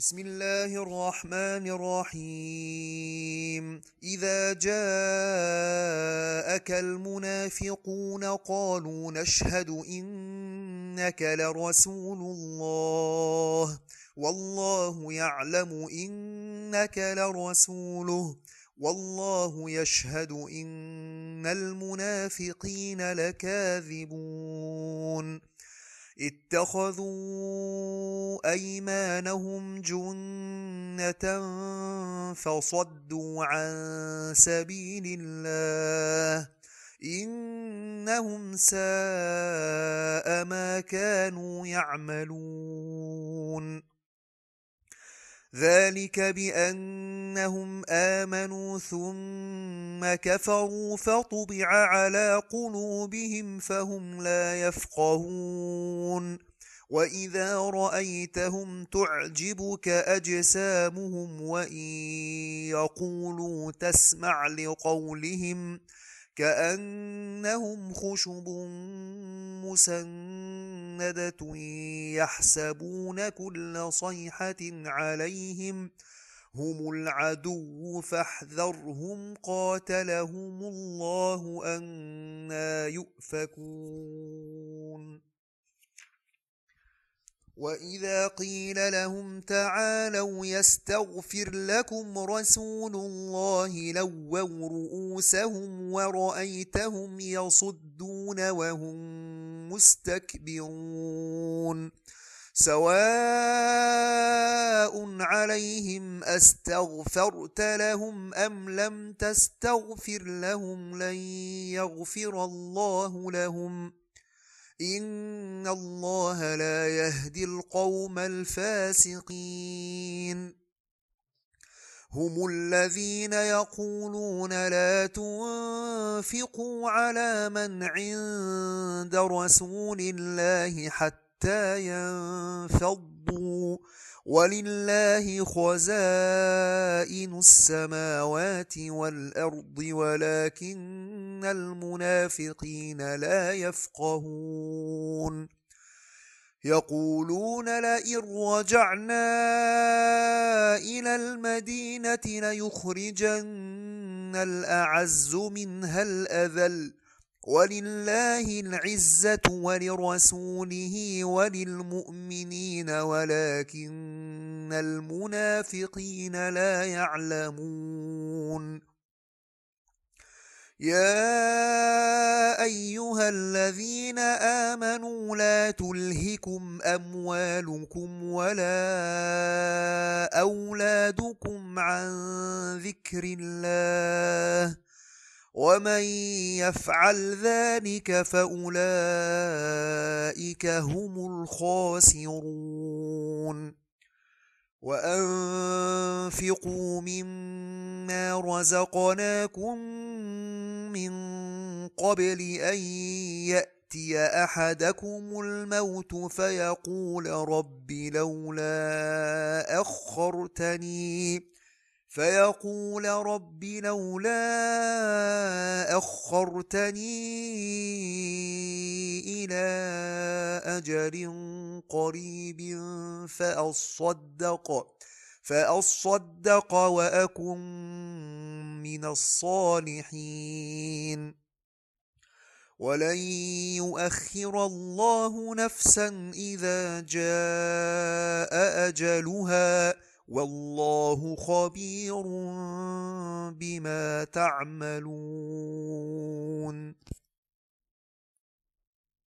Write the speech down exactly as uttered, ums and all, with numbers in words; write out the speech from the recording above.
بسم الله الرحمن الرحيم إذا جاءك المنافقون قالوا نشهد إنك لرسول الله والله يعلم إنك لرسوله والله يشهد إن المنافقين لكاذبون اتخذوا أيمانهم جنة فصدوا عن سبيل الله إنهم ساء ما كانوا يعملون ذلك بأنهم آمنوا ثم كفروا فطبع على قلوبهم فهم لا يفقهون وإذا رأيتهم تعجبك أجسامهم وإن يقولوا تسمع لقولهم كأنهم خشب مسندة يحسبون كل صيحة عليهم هم العدو فاحذرهم قاتلهم الله أنى يؤفكون وإذا قيل لهم تعالوا يستغفر لكم رسول الله لووا رؤوسهم ورأيتهم يصدون وهم مستكبرون سواء عليهم أستغفرت لهم أم لم تستغفر لهم لن يغفر الله لهم إن الله لا يهدي القوم الفاسقين هم الذين يقولون لا تنفقوا على من عند رسول الله حتى ينفضوا ولله خزائن السماوات والأرض ولكن المنافقين لا يفقهون يقولون لئن رجعنا إلى المدينة ليخرجن الأعز منها الأذل ولله العزة ولرسوله وللمؤمنين ولكن المنافقين لا يعلمون يا أيها الذين آمنوا لا تلهكم أموالكم ولا أولادكم عن ذكر الله ومن يفعل ذلك فأولئك هم الخاسرون وأنفقوا مما رزقناكم من قبل أن يأتي أحدكم الموت فيقول رب لولا أخرتني فيقول رب لولا أخرتني إلى أجل قريب فأصدق فأصدق وأكن من الصالحين ولن يؤخر الله نفسا إذا جاء أجلها والله خبير بما تعملون